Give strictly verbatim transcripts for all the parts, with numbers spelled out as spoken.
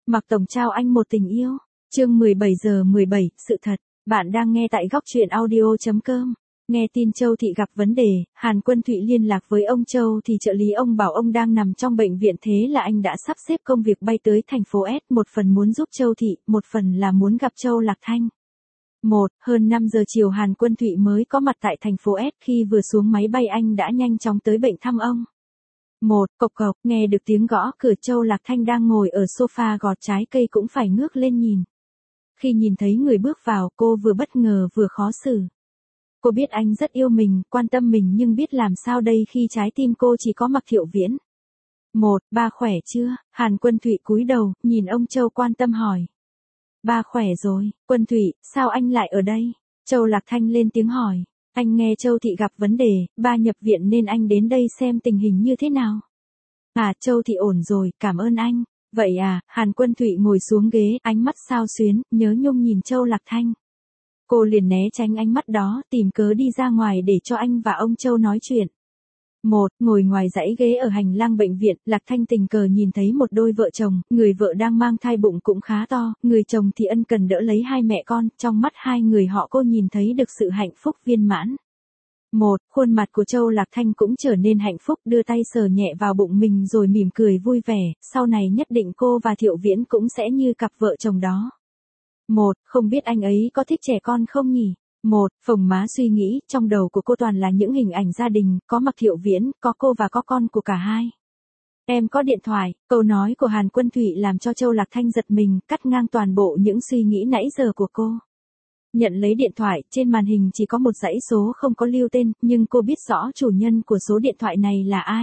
Mạc Tổng trao anh một tình yêu. Chương mười bảy giờ mười bảy, sự thật. Bạn đang nghe tại góc truyện audio chấm com. Nghe tin Châu Thị gặp vấn đề, Hàn Quân Thụy liên lạc với ông Châu thì trợ lý ông bảo ông đang nằm trong bệnh viện, thế là anh đã sắp xếp công việc bay tới thành phố S, một phần muốn giúp Châu Thị, một phần là muốn gặp Châu Lạc Thanh. Một, hơn năm giờ chiều Hàn Quân Thụy mới có mặt tại thành phố S, khi vừa xuống máy bay anh đã nhanh chóng tới bệnh thăm ông. Một, cộc cộc, nghe được tiếng gõ cửa, Châu Lạc Thanh đang ngồi ở sofa gọt trái cây cũng phải ngước lên nhìn. Khi nhìn thấy người bước vào, cô vừa bất ngờ vừa khó xử. Cô biết anh rất yêu mình, quan tâm mình, nhưng biết làm sao đây khi trái tim cô chỉ có Mạc Thiệu Viễn. Một, ba khỏe chưa? Hàn Quân Thụy cúi đầu, nhìn ông Châu quan tâm hỏi. Ba khỏe rồi. Quân Thụy, sao anh lại ở đây? Châu Lạc Thanh lên tiếng hỏi. Anh nghe Châu Thị gặp vấn đề, ba nhập viện nên anh đến đây xem tình hình như thế nào. À, Châu Thị ổn rồi, cảm ơn anh. Vậy à? Hàn Quân Thụy ngồi xuống ghế, ánh mắt xao xuyến, nhớ nhung nhìn Châu Lạc Thanh. Cô liền né tránh ánh mắt đó, tìm cớ đi ra ngoài để cho anh và ông Châu nói chuyện. Một, ngồi ngoài dãy ghế ở hành lang bệnh viện, Lạc Thanh tình cờ nhìn thấy một đôi vợ chồng, người vợ đang mang thai bụng cũng khá to, người chồng thì ân cần đỡ lấy hai mẹ con, trong mắt hai người họ cô nhìn thấy được sự hạnh phúc viên mãn. Một, khuôn mặt của Châu Lạc Thanh cũng trở nên hạnh phúc, đưa tay sờ nhẹ vào bụng mình rồi mỉm cười vui vẻ, sau này nhất định cô và Thiệu Viễn cũng sẽ như cặp vợ chồng đó. Một, không biết anh ấy có thích trẻ con không nhỉ? Một, phồng má suy nghĩ, trong đầu của cô toàn là những hình ảnh gia đình, có Mạc Thiệu Viễn, có cô và có con của cả hai. Em có điện thoại, câu nói của Hàn Quân Thụy làm cho Châu Lạc Thanh giật mình, cắt ngang toàn bộ những suy nghĩ nãy giờ của cô. Nhận lấy điện thoại, trên màn hình chỉ có một dãy số không có lưu tên, nhưng cô biết rõ chủ nhân của số điện thoại này là ai.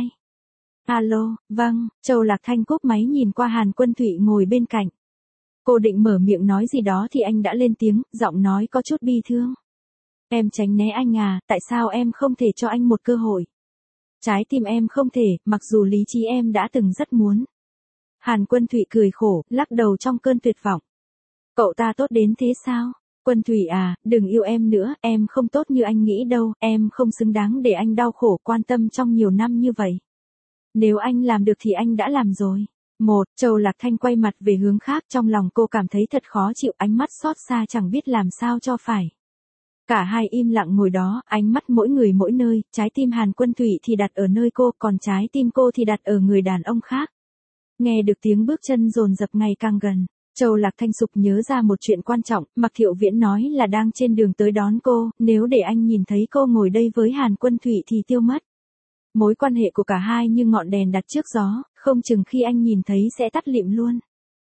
Alo, vâng, Châu Lạc Thanh cúp máy nhìn qua Hàn Quân Thụy ngồi bên cạnh. Cô định mở miệng nói gì đó thì anh đã lên tiếng, giọng nói có chút bi thương. Em tránh né anh à, tại sao em không thể cho anh một cơ hội? Trái tim em không thể, mặc dù lý trí em đã từng rất muốn. Hàn Quân Thụy cười khổ, lắc đầu trong cơn tuyệt vọng. Cậu ta tốt đến thế sao? Quân Thụy à, đừng yêu em nữa, em không tốt như anh nghĩ đâu, em không xứng đáng để anh đau khổ quan tâm trong nhiều năm như vậy. Nếu anh làm được thì anh đã làm rồi. Một, Châu Lạc Thanh quay mặt về hướng khác, trong lòng cô cảm thấy thật khó chịu, ánh mắt xót xa chẳng biết làm sao cho phải. Cả hai im lặng ngồi đó, ánh mắt mỗi người mỗi nơi, trái tim Hàn Quân Thụy thì đặt ở nơi cô, còn trái tim cô thì đặt ở người đàn ông khác. Nghe được tiếng bước chân dồn dập ngày càng gần, Châu Lạc Thanh sục nhớ ra một chuyện quan trọng, Mạc Thiệu Viễn nói là đang trên đường tới đón cô, nếu để anh nhìn thấy cô ngồi đây với Hàn Quân Thụy thì tiêu mất. Mối quan hệ của cả hai như ngọn đèn đặt trước gió, không chừng khi anh nhìn thấy sẽ tắt lịm luôn.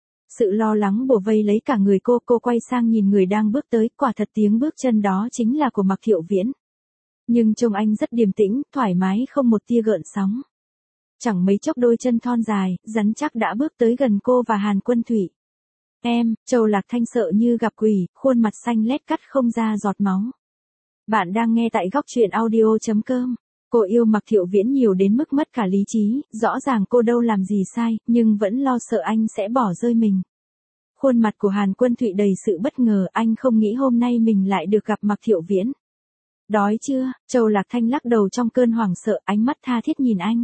Sự lo lắng bủa vây lấy cả người cô, cô quay sang nhìn người đang bước tới, quả thật tiếng bước chân đó chính là của Mạc Thiệu Viễn. Nhưng trông anh rất điềm tĩnh, thoải mái không một tia gợn sóng. Chẳng mấy chốc đôi chân thon dài, rắn chắc đã bước tới gần cô và Hàn Quân Thụy. Em, Châu Lạc Thanh sợ như gặp quỷ, khuôn mặt xanh lét cắt không ra giọt máu. Bạn đang nghe tại góc truyện audio chấm com. Cô yêu Mạc Thiệu Viễn nhiều đến mức mất cả lý trí, rõ ràng cô đâu làm gì sai, nhưng vẫn lo sợ anh sẽ bỏ rơi mình. Khuôn mặt của Hàn Quân Thụy đầy sự bất ngờ, anh không nghĩ hôm nay mình lại được gặp Mạc Thiệu Viễn. Đói chưa? Châu Lạc Thanh lắc đầu trong cơn hoảng sợ, ánh mắt tha thiết nhìn anh.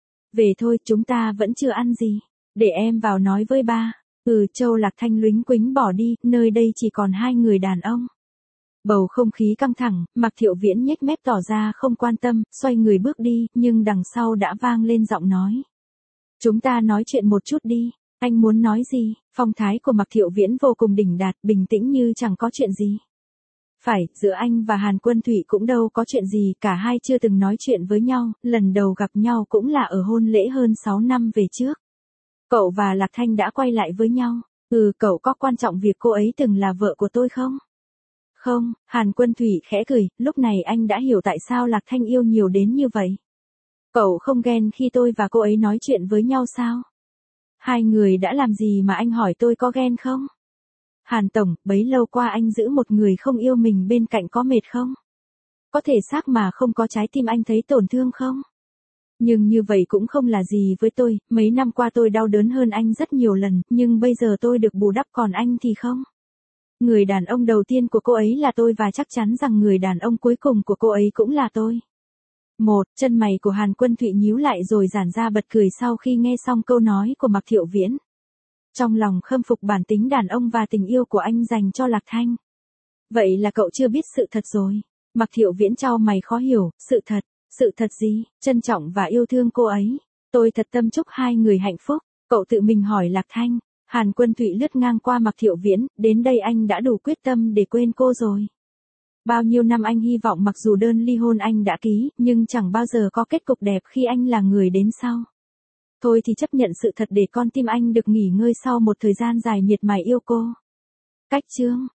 Về thôi, chúng ta vẫn chưa ăn gì. Để em vào nói với ba. Ừ, Châu Lạc Thanh lúnh quính bỏ đi, nơi đây chỉ còn hai người đàn ông. Bầu không khí căng thẳng, Mạc Thiệu Viễn nhếch mép tỏ ra không quan tâm, xoay người bước đi, nhưng đằng sau đã vang lên giọng nói. Chúng ta nói chuyện một chút đi, anh muốn nói gì? Phong thái của Mạc Thiệu Viễn vô cùng đỉnh đạt, bình tĩnh như chẳng có chuyện gì. Phải, giữa anh và Hàn Quân Thụy cũng đâu có chuyện gì, cả hai chưa từng nói chuyện với nhau, lần đầu gặp nhau cũng là ở hôn lễ hơn sáu năm về trước. Cậu và Lạc Thanh đã quay lại với nhau, ừ, cậu có quan trọng việc cô ấy từng là vợ của tôi không? Không, Hàn Quân Thụy khẽ cười, lúc này anh đã hiểu tại sao Lạc Thanh yêu nhiều đến như vậy. Cậu không ghen khi tôi và cô ấy nói chuyện với nhau sao? Hai người đã làm gì mà anh hỏi tôi có ghen không? Hàn Tổng, bấy lâu qua anh giữ một người không yêu mình bên cạnh có mệt không? Có thể xác mà không có trái tim anh thấy tổn thương không? Nhưng như vậy cũng không là gì với tôi, mấy năm qua tôi đau đớn hơn anh rất nhiều lần, nhưng bây giờ tôi được bù đắp còn anh thì không. Người đàn ông đầu tiên của cô ấy là tôi và chắc chắn rằng người đàn ông cuối cùng của cô ấy cũng là tôi. Một, chân mày của Hàn Quân Thụy nhíu lại rồi giãn ra bật cười sau khi nghe xong câu nói của Mạc Thiệu Viễn. trong lòng khâm phục bản tính đàn ông và tình yêu của anh dành cho Lạc Thanh. Vậy là cậu chưa biết sự thật rồi. Mạc Thiệu Viễn chau mày khó hiểu, sự thật, sự thật gì, trân trọng và yêu thương cô ấy. Tôi thật tâm chúc hai người hạnh phúc, cậu tự mình hỏi Lạc Thanh. Hàn Quân Thụy lướt ngang qua Mạc Thiệu Viễn, đến đây anh đã đủ quyết tâm để quên cô rồi. Bao nhiêu năm anh hy vọng mặc dù đơn ly hôn anh đã ký, nhưng chẳng bao giờ có kết cục đẹp khi anh là người đến sau. Thôi thì chấp nhận sự thật để con tim anh được nghỉ ngơi sau một thời gian dài miệt mài yêu cô. Cách chương